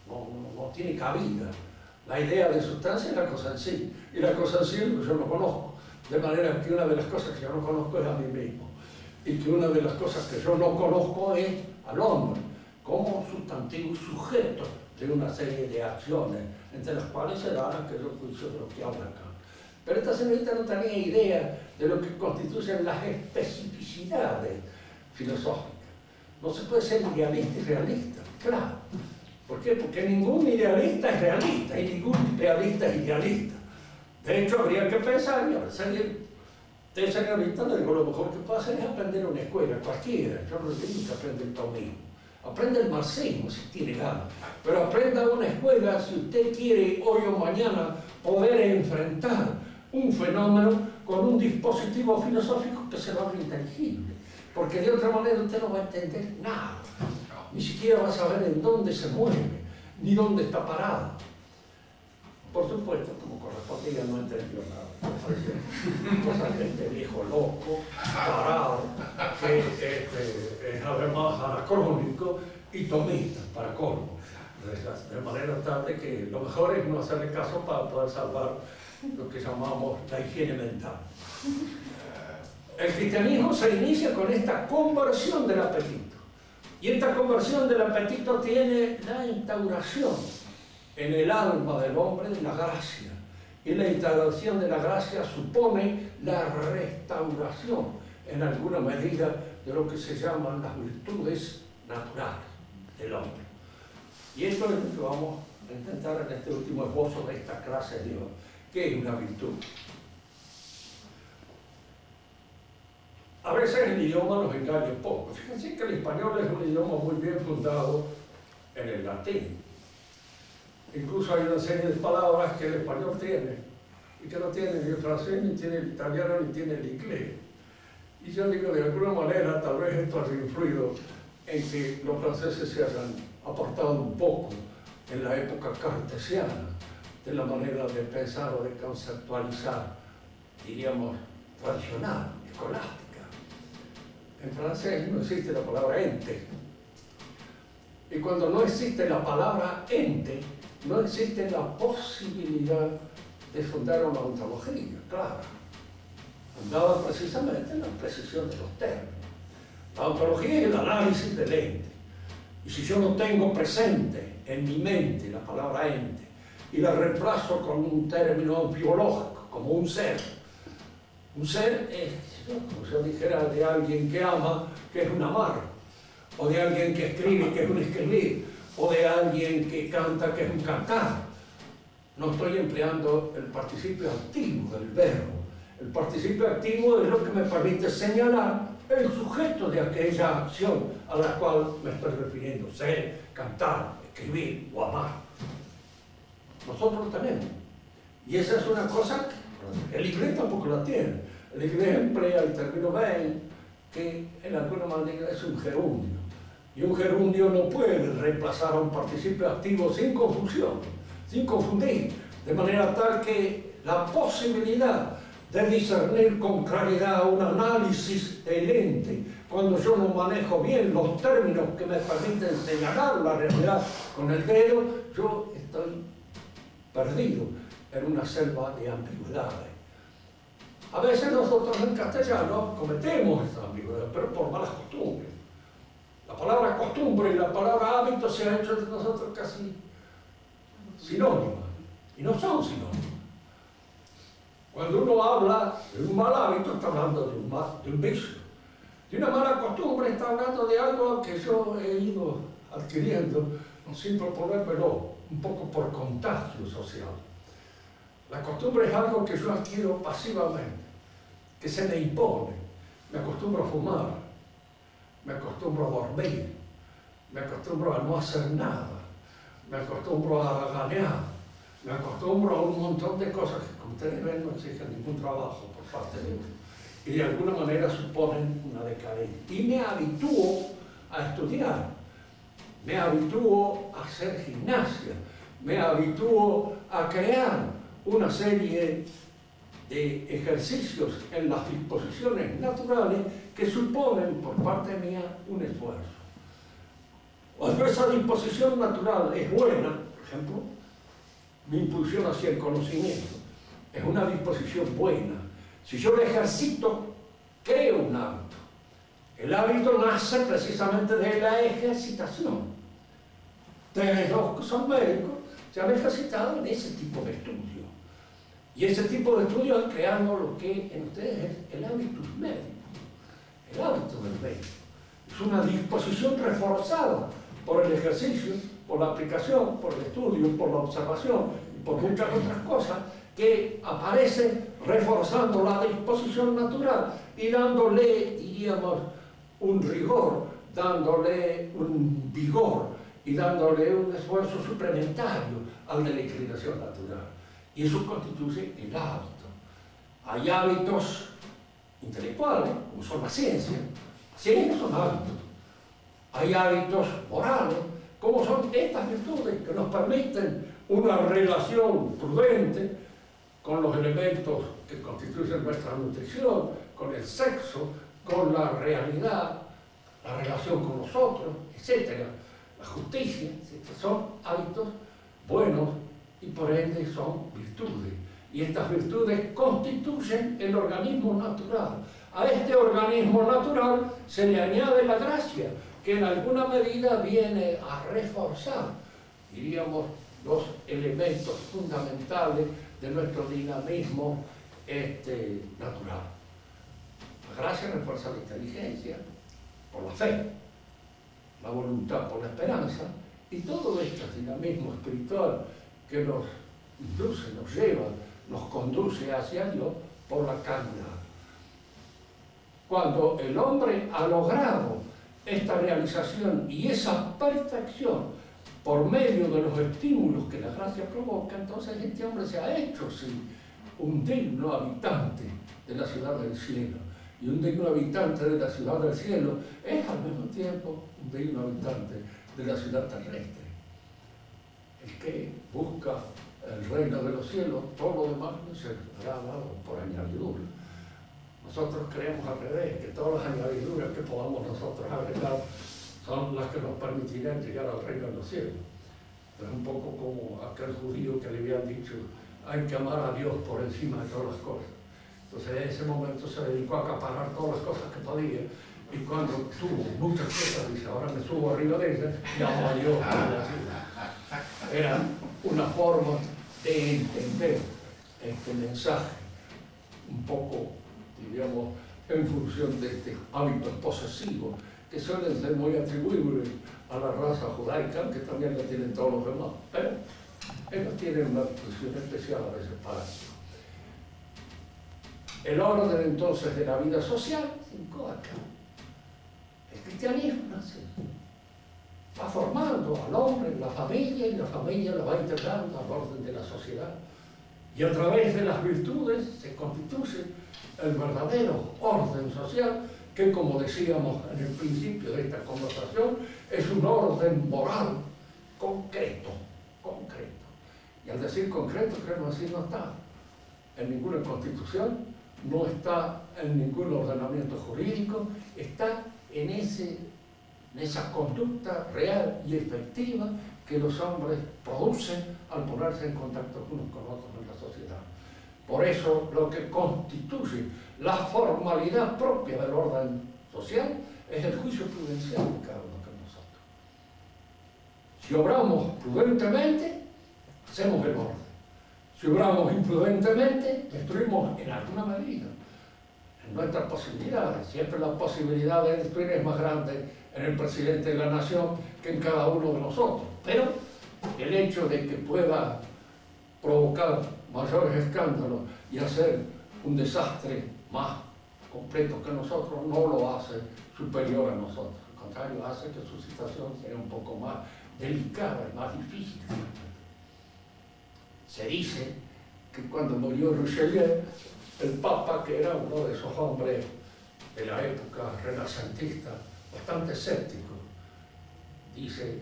no tiene cabida. La idea de sustancia es la cosa en sí, y la cosa en sí es lo que yo no conozco, de manera que una de las cosas que yo no conozco es a mí mismo, y que una de las cosas que yo no conozco es al hombre, como sustantivo y sujeto de una serie de acciones, entre las cuales se dan aquellos juicios de los que habla acá. Pero esta señorita no tenía idea de lo que constituyen las especificidades filosóficas. No se puede ser idealista y realista, claro. ¿Por qué? Porque ningún idealista es realista y ningún realista es idealista. De hecho, habría que pensar, y a veces de señorita le digo, lo mejor que puede hacer es aprender una escuela, cualquiera. Yo no le digo que aprenda el taumismo. Aprenda el marxismo si tiene ganas, pero aprenda una escuela si usted quiere hoy o mañana poder enfrentar un fenómeno con un dispositivo filosófico que se lo haga inteligible, porque de otra manera usted no va a entender nada. Ni siquiera va a saber en dónde se mueve, ni dónde está parado. Por supuesto, como correspondía, no entendió nada. Cosas de este viejo loco, parado, que es además anacrónico y tomista, para colmo. De manera tal de que lo mejor es no hacerle caso para poder salvar lo que llamamos la higiene mental. El cristianismo se inicia con esta conversión del apetito. Y esta conversión del apetito tiene la instauración en el alma del hombre de la gracia. Y la instauración de la gracia supone la restauración, en alguna medida, de lo que se llaman las virtudes naturales del hombre. Y esto es lo que vamos a intentar en este último esbozo de esta clase de hoy. ¿Qué es una virtud? A veces el idioma nos engaña un poco. Fíjense que el español es un idioma muy bien fundado en el latín. Incluso hay una serie de palabras que el español tiene y que no tiene ni el francés, ni tiene el italiano, ni tiene el inglés. Y yo digo, de alguna manera, tal vez esto haya influido en que los franceses se hayan apartado un poco en la época cartesiana de la manera de pensar o de conceptualizar, diríamos, tradicional, escolástica. En francés no existe la palabra ente. Y cuando no existe la palabra ente, no existe la posibilidad de fundar una ontología, claro. Fundada precisamente en la precisión de los términos. La ontología es el análisis del ente. Y si yo no tengo presente en mi mente la palabra ente y la reemplazo con un término biológico, como un ser es, como yo dijera, de alguien que ama, que es un amar, o de alguien que escribe, que es un escribir, o de alguien que canta, que es un cantar. No estoy empleando el participio activo del verbo. El participio activo es lo que me permite señalar el sujeto de aquella acción a la cual me estoy refiriendo: ser, cantar, escribir o amar. Nosotros lo tenemos. Y esa es una cosa que el inglés tampoco la tiene. El inglés emplea el término being, que en alguna manera es un gerundio. Y un gerundio no puede reemplazar a un participio activo sin confusión, sin confundir, de manera tal que la posibilidad de discernir con claridad un análisis del ente, cuando yo no manejo bien los términos que me permiten señalar la realidad con el dedo, yo estoy perdido en una selva de ambigüedades. A veces nosotros en castellano cometemos esa ambigüedad, pero por malas costumbres. La palabra costumbre y la palabra hábito se han hecho de nosotros casi sinónimas, y no son sinónimas. Cuando uno habla de un mal hábito, está hablando de un vicio. De una mala costumbre, está hablando de algo que yo he ido adquiriendo sin proponérmelo, un poco por contagio social. La costumbre es algo que yo adquiero pasivamente, que se me impone. Me acostumbro a fumar, me acostumbro a dormir, me acostumbro a no hacer nada, me acostumbro a ganear, me acostumbro a un montón de cosas que, como ustedes ven, no exigen ningún trabajo por parte de uno y de alguna manera suponen una decadencia. Y me habitúo a estudiar, me habitúo a hacer gimnasia, me habitúo a crear una serie de ejercicios en las disposiciones naturales que suponen por parte mía un esfuerzo. Cuando esa disposición natural es buena, por ejemplo, mi impulsión hacia el conocimiento es una disposición buena. Si yo la ejercito, creo un hábito. El hábito nace precisamente de la ejercitación. Ustedes los que son médicos se han ejercitado en ese tipo de estudio. Y ese tipo de estudios han creado lo que en ustedes es el hábitus médico, el hábito del médico. Es una disposición reforzada por el ejercicio, por la aplicación, por el estudio, por la observación y por muchas otras cosas que aparecen reforzando la disposición natural y dándole, diríamos, un rigor, dándole un vigor y dándole un esfuerzo suplementario al de la inclinación natural. Y eso constituye el hábito. Hay hábitos intelectuales, como son la ciencia, Sí, son hábitos. Hay hábitos morales, como son estas virtudes que nos permiten una relación prudente con los elementos que constituyen nuestra nutrición, con el sexo, con la realidad, la relación con los otros, etc. La justicia, etc. Son hábitos buenos y por ende son virtudes. Y estas virtudes constituyen el organismo natural. A este organismo natural se le añade la gracia, que en alguna medida viene a reforzar, diríamos, los elementos fundamentales de nuestro dinamismo natural. La gracia refuerza la inteligencia, por la fe, la voluntad por la esperanza, y todo este dinamismo espiritual que nos induce, nos lleva, nos conduce hacia Dios por la caridad. Cuando el hombre ha logrado esta realización y esa perfección por medio de los estímulos que la gracia provoca, entonces este hombre se ha hecho, sí, un digno habitante de la ciudad del cielo. Y un digno habitante de la ciudad del cielo es al mismo tiempo un digno habitante de la ciudad terrestre. El que busca el reino de los cielos, todo lo demás no se será dado por añadidura. Nosotros creemos al revés, que todas las añadiduras que podamos nosotros agregar son las que nos permitirán llegar al reino de los cielos. Es un poco como aquel judío que le habían dicho, hay que amar a Dios por encima de todas las cosas. Entonces en ese momento se dedicó a acaparar todas las cosas que podía, y cuando tuvo muchas cosas, dice, ahora me subo arriba de ellas y amo a Dios. Era una forma de entender este mensaje, un poco, diríamos, en función de este hábitos posesivos que suelen ser muy atribuibles a la raza judaica, que también la tienen todos los demás, pero ellos tienen una función especial a veces para eso. El orden entonces de la vida social se incorpora. El cristianismo nace, va formando al hombre en la familia, y la familia lo va integrando al orden de la sociedad. Y a través de las virtudes se constituye el verdadero orden social, que, como decíamos en el principio de esta conversación, es un orden moral concreto. Y al decir concreto, queremos decir no está en ninguna constitución, no está en ningún ordenamiento jurídico, está en esa conducta real y efectiva que los hombres producen al ponerse en contacto unos con otros en la sociedad. Por eso lo que constituye la formalidad propia del orden social es el juicio prudencial de cada uno de nosotros. Si obramos prudentemente, hacemos el orden. Si obramos imprudentemente, destruimos en alguna medida en nuestras posibilidades. Siempre la posibilidad de destruir es más grande en el presidente de la nación que en cada uno de nosotros. Pero el hecho de que pueda provocar mayores escándalos y hacer un desastre más completo que nosotros no lo hace superior a nosotros. Al contrario, hace que su situación sea un poco más delicada y más difícil. Se dice que cuando murió Richelieu, el Papa, que era uno de esos hombres de la época renacentista, bastante escéptico, dice,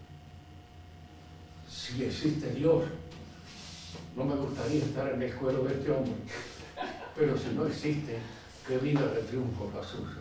si existe Dios, no me gustaría estar en el cuero de este hombre, pero si no existe, qué vida de triunfo la suya.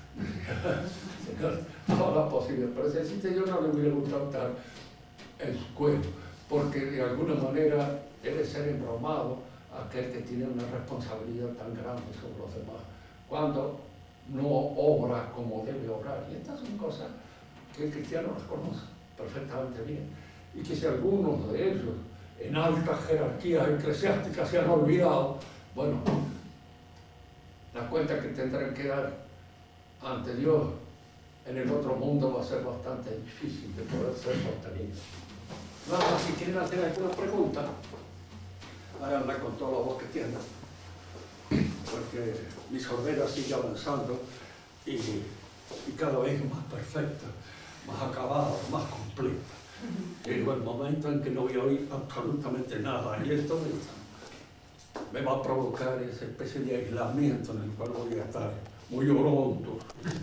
Toda la posibilidad, pero si existe Dios, no le hubiera gustado estar en su cuero, porque de alguna manera debe ser embromado aquel que tiene una responsabilidad tan grande sobre los demás, cuando no obra como debe obrar. Y estas son cosas que el cristiano las conoce perfectamente bien, y que si algunos de ellos en altas jerarquías eclesiásticas se han olvidado, bueno, la cuenta que tendrán que dar ante Dios en el otro mundo va a ser bastante difícil de poder ser sostenido. Nada más, si quieren hacer alguna pregunta, háganla con toda la voz que tengan, porque mi sordera sigue avanzando y cada vez más perfecta, más acabada, más completa. Llegó el momento en que no voy a oír absolutamente nada, y esto me va a provocar esa especie de aislamiento en el cual voy a estar muy orondo.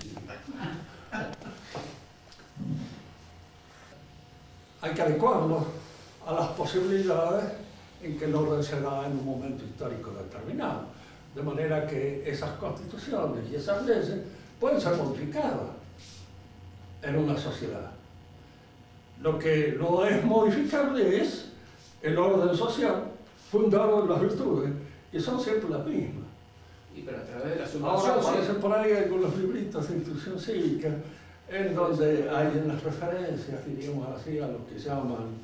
Hay que adecuarlo a las posibilidades en que el orden se da en un momento histórico determinado. De manera que esas constituciones y esas leyes pueden ser modificadas en una sociedad. Lo que no es modificable es el orden social fundado en las virtudes, que son siempre las mismas. Y pero a través de la subversión. Ahora aparecen por ahí algunos libritos de instrucción cívica en donde hay unas referencias, diríamos así, a lo que llaman,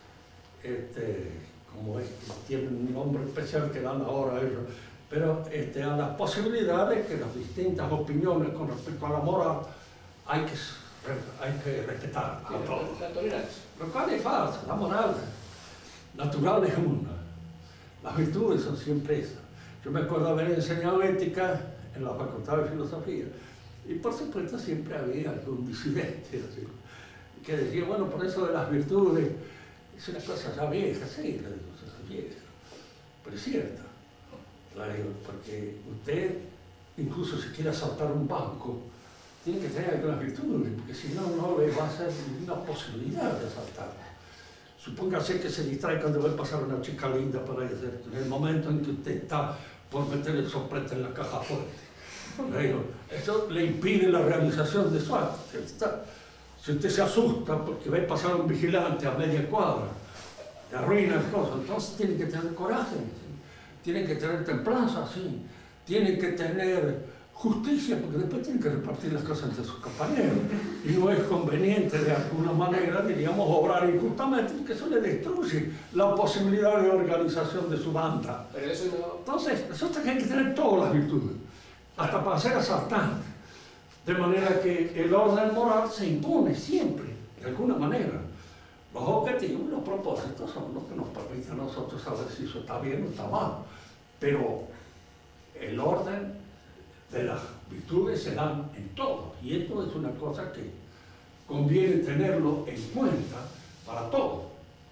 como es que tienen un nombre especial que dan ahora ellos, pero a las posibilidades que las distintas opiniones con respecto a la moral hay que respetar a todos. La tolerancia. Lo cual es falso, la moral natural es una. Las virtudes son siempre esas. Yo me acuerdo haber enseñado ética en la Facultad de Filosofía y por supuesto siempre había algún disidente así, que decía, bueno, por eso de las virtudes es una cosa ya vieja, sí, le digo, es vieja, pero es cierto. Porque usted, incluso si quiere asaltar un banco, tiene que tener algunas virtudes, porque si no, no le va a ser ninguna posibilidad de asaltar. Supóngase que se distrae cuando va a pasar una chica linda por ahí, en el momento en que usted está por meter el soplete en la caja fuerte. Eso le impide la realización de su acto. Si usted se asusta porque va a pasar un vigilante a media cuadra, le arruina las cosas, entonces tiene que tener coraje. Tienen que tener templanza, sí. Tienen que tener justicia, porque después tienen que repartir las cosas entre sus compañeros. Y no es conveniente, de alguna manera, diríamos, obrar injustamente, porque eso le destruye la posibilidad de organización de su banda. Pero eso no... Entonces, resulta que hay que tener todas las virtudes, hasta para ser asaltante. De manera que el orden moral se impone siempre, de alguna manera. Los objetivos y los propósitos son los que nos permiten a nosotros saber si eso está bien o está mal. Pero el orden de las virtudes se dan en todo. Y esto es una cosa que conviene tenerlo en cuenta para todo.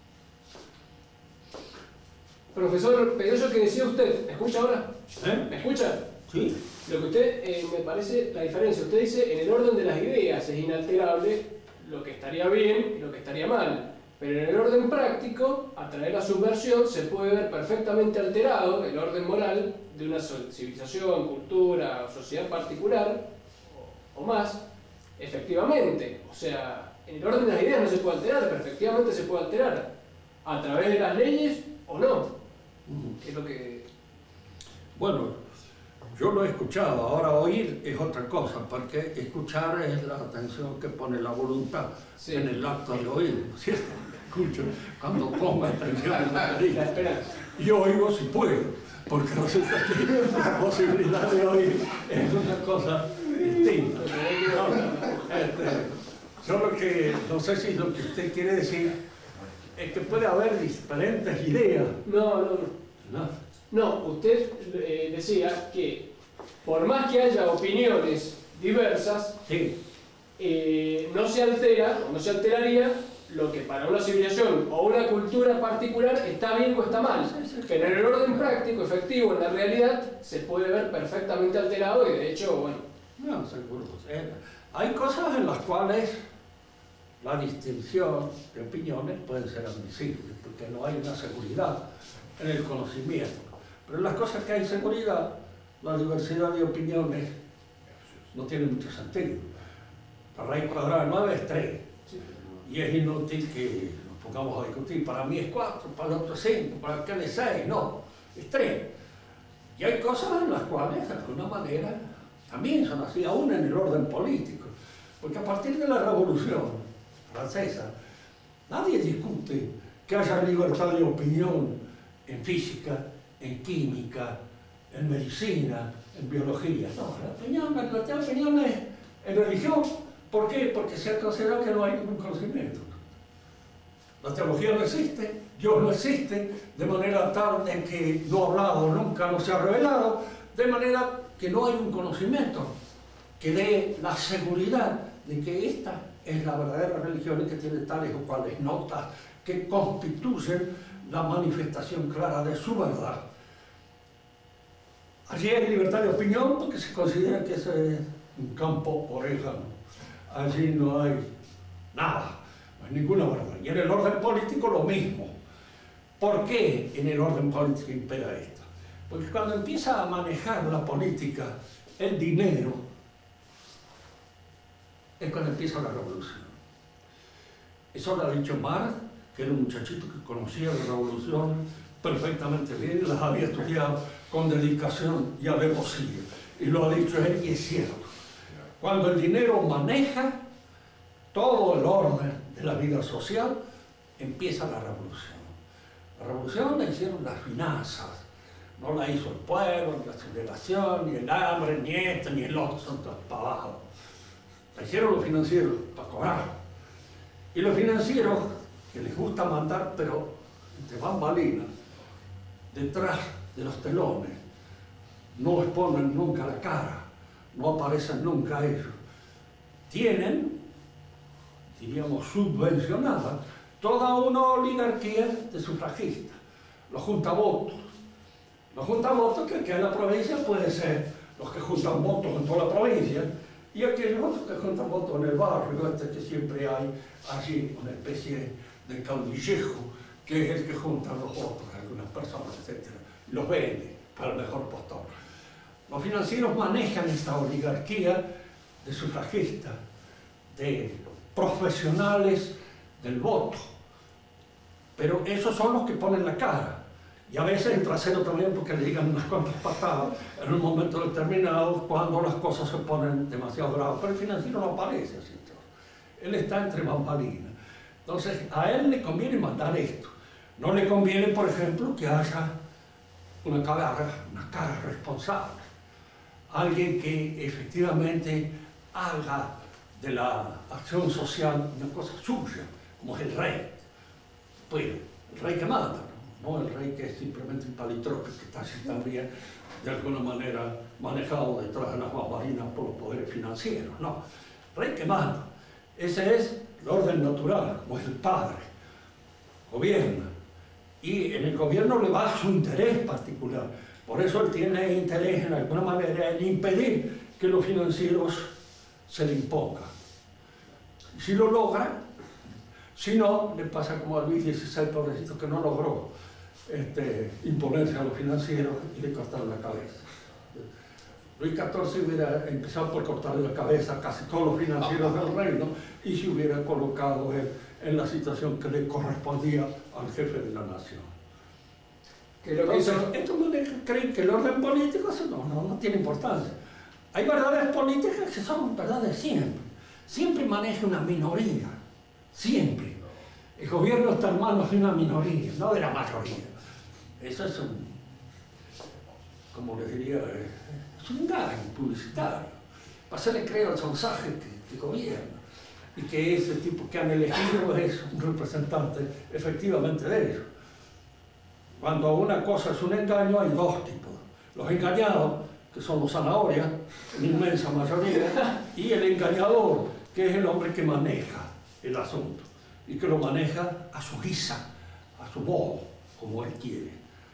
Profesor, pero eso que decía usted, ¿me escucha ahora? ¿Me escucha? Sí. Lo que usted, me parece la diferencia. Usted dice, en el orden de las ideas es inalterable lo que estaría bien y lo que estaría mal. Pero en el orden práctico, a través de la subversión, se puede ver perfectamente alterado el orden moral de una civilización, cultura o sociedad particular, o más, efectivamente. O sea, en el orden de las ideas no se puede alterar, pero efectivamente se puede alterar. A través de las leyes o no. ¿Qué es lo que...? Bueno, yo lo he escuchado, ahora oír es otra cosa, porque escuchar es la atención que pone la voluntad en el acto de oír, ¿cierto? Escucho cuando pongo atención en lo que digo. Y oigo si puedo, porque resulta que la posibilidad de oír es una cosa distinta. Yo lo que, no sé si lo que usted quiere decir es que puede haber diferentes ideas. No, usted decía que por más que haya opiniones diversas, sí, no se altera o no se alteraría lo que para una civilización o una cultura particular está bien o está mal. Pero en el orden práctico, efectivo, en la realidad, se puede ver perfectamente alterado y de hecho, bueno... No, seguro. Hay cosas en las cuales la distinción de opiniones puede ser admisible, porque no hay una seguridad en el conocimiento. Pero en las cosas que hay seguridad, la diversidad de opiniones no tiene mucho sentido. La raíz cuadrada de 9 es 3. Y es inútil que nos pongamos a discutir. Para mí es 4, para el otro es 5, para aquel es 6. No, es 3. Y hay cosas en las cuales, de alguna manera, también son así, aún en el orden político. Porque a partir de la Revolución Francesa, nadie discute que haya libertad de opinión en física, en química, en medicina, en biología. No, la libertad de opinión es en religión. ¿Por qué? Porque se ha considerado que no hay ningún conocimiento. La teología no existe, Dios no existe, de manera tal de que no ha hablado, nunca no se ha revelado, de manera que no hay un conocimiento que dé la seguridad de que esta es la verdadera religión y que tiene tales o cuales notas que constituyen la manifestación clara de su verdad. Allí hay libertad de opinión porque se considera que ese es un campo orégano. Allí no hay nada, no hay ninguna verdad. Y en el orden político lo mismo. ¿Por qué en el orden político impera esto? Porque cuando empieza a manejar la política el dinero, es cuando empieza la revolución. Eso lo ha dicho Marx, que era un muchachito que conocía la revolución perfectamente bien, las había estudiado con dedicación y alevosía. Y lo ha dicho él y es cierto. Cuando el dinero maneja todo el orden de la vida social, empieza la revolución. La revolución la hicieron las finanzas, no la hizo el pueblo, ni la sublevación, ni el hambre, ni esto, ni el otro, son todos para abajo. La hicieron los financieros, para cobrar. Y los financieros, que les gusta mandar, pero entre bambalinas, detrás de los telones, no exponen nunca la cara, no aparecen nunca ellos. Tienen, diríamos, subvencionada toda una oligarquía de sufragistas, los juntavotos. Los juntavotos que en la provincia pueden ser los que juntan votos en toda la provincia y aquellos otros que juntan votos en el barrio, que siempre hay allí una especie de caudillejo que es el que junta los votos de algunas personas, etc. Y los vende para el mejor postor. Los financieros manejan esta oligarquía de sufragistas, de profesionales del voto, pero esos son los que ponen la cara. Y a veces el trasero también porque le digan unas cuantas patadas en un momento determinado cuando las cosas se ponen demasiado graves. Pero el financiero no aparece así. Él está entre bambalinas. Entonces, a él le conviene mandar esto. No le conviene, por ejemplo, que haya una cara responsable. Alguien que efectivamente haga de la acción social una cosa suya, como es el rey. Pues el rey que manda, no el rey que es simplemente un palitroque que está así también de alguna manera manejado detrás de las bambalinas por los poderes financieros, no. El rey que manda. Ese es el orden natural, como es el padre. Gobierna. Y en el gobierno le va a su interés particular. Por eso él tiene interés en alguna manera en impedir que los financieros se le impongan. Si lo logra, si no, le pasa como a Luis XVI, pobrecito, que no logró imponerse a los financieros y le cortaron la cabeza. Luis XIV hubiera empezado por cortarle la cabeza a casi todos los financieros del reino y se hubiera colocado él en la situación que le correspondía al jefe de la nación. Entonces, estos creen que el orden político no tiene importancia. Hay verdades políticas que son verdades siempre. Siempre maneja una minoría. Siempre. El gobierno está en manos de una minoría, no de la mayoría. Eso es como les diría, es un gag publicitario. Para hacerle creer al sonsaje que gobierna. Y que ese tipo que han elegido es un representante efectivamente de ellos. Cuando una cosa es un engaño, hay dos tipos. Los engañados, que son los zanahorias, en inmensa mayoría, y el engañador, que es el hombre que maneja el asunto, y que lo maneja a su guisa, a su modo, como él quiere.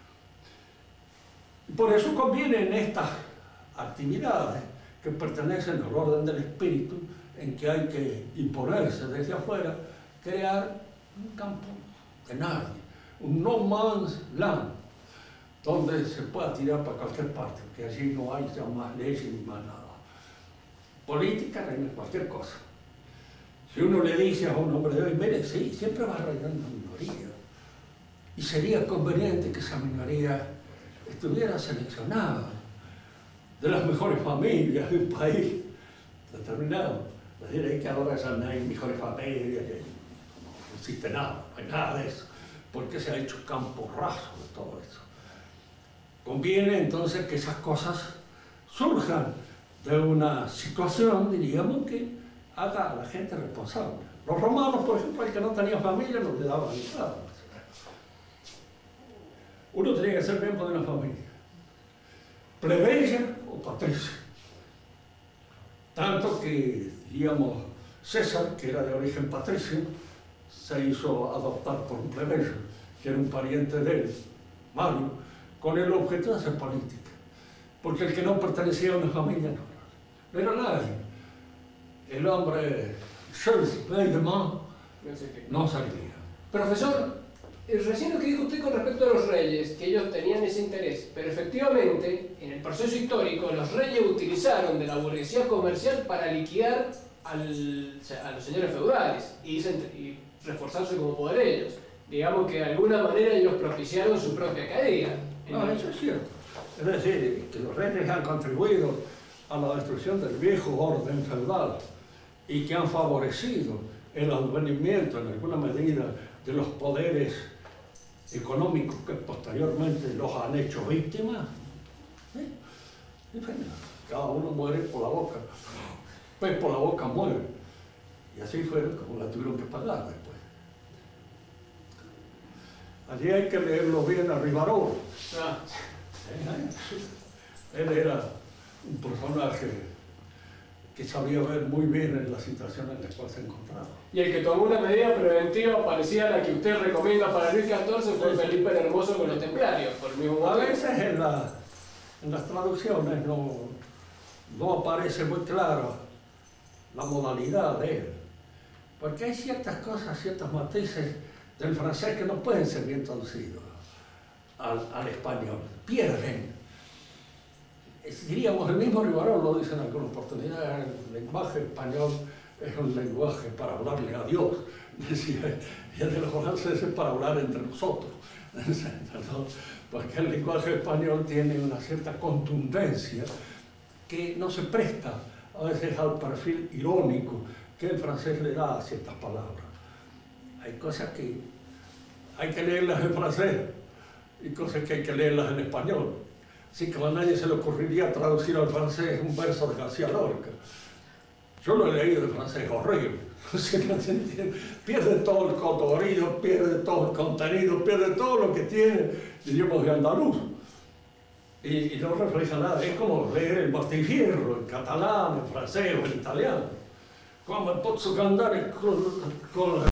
Y por eso conviene en estas actividades que pertenecen al orden del espíritu, en que hay que imponerse desde afuera, crear un campo de nadie, un no man's land, donde se pueda tirar para cualquier parte, porque allí no hay ya más leyes ni más nada. Política reina cualquier cosa. Si uno le dice a un hombre de hoy, mire, sí, siempre va a reinar una minoría, y sería conveniente que esa minoría estuviera seleccionada de las mejores familias de un país determinado. Es decir, que ahora ya no hay mejores familias, no existe nada, no hay nada de eso, porque se ha hecho campo raso de todo eso. Conviene entonces que esas cosas surjan de una situación, diríamos, que haga a la gente responsable. Los romanos, por ejemplo, el que no tenía familia no le daban nada. Uno tenía que ser miembro de una familia, plebeya o patricia. Tanto que, digamos, César, que era de origen patricio, se hizo adoptar por un plebeyo, que era un pariente de él, Mario, con el objeto de hacer política. porque el que no pertenecía a una familia no era nadie. El hombre self-made no servía. Profesor, recién lo que dijo usted con respecto a los reyes, que ellos tenían ese interés, pero efectivamente, en el proceso histórico, los reyes utilizaron de la burguesía comercial para liquidar a los señores feudales y reforzarse como poder ellos. Digamos que de alguna manera ellos propiciaron su propia caída. No, eso es cierto. Es decir, que los reyes han contribuido a la destrucción del viejo orden feudal y que han favorecido el advenimiento en alguna medida de los poderes económicos que posteriormente los han hecho víctimas. ¿Sí? Cada uno muere por la boca. Pues por la boca muere. Y así fue como la tuvieron que pagar después. Allí hay que leerlo bien a Rivarol. Él era un personaje que sabía ver muy bien en la situación en la cual se encontraba. Y el que tomó una medida preventiva parecida a la que usted recomienda para Luis XIV fue Felipe el Hermoso con los templarios, por el mismo motivo. A veces en las traducciones no aparece muy clara la modalidad de él, porque hay ciertas cosas, ciertos matices del francés que no pueden ser bien traducidos al español, pierden. Diríamos, el mismo Rivarol lo dice en alguna oportunidad, el lenguaje español es un lenguaje para hablarle a Dios, decía, y el de los franceses para hablar entre nosotros, ¿no? Porque el lenguaje español tiene una cierta contundencia que no se presta a veces al perfil irónico que el francés le da a ciertas palabras. Hay cosas que hay que leerlas en francés y cosas que hay que leerlas en español. Así que a nadie se le ocurriría traducir al francés un verso de García Lorca. Yo lo he leído en francés, horrible. No se entiende. Pierde todo el colorido, pierde todo el contenido, pierde todo lo que tiene, diríamos, de andaluz. Y no refleja nada. Es como leer el Martí Fierro en catalán, en francés o en italiano. Come posso andare con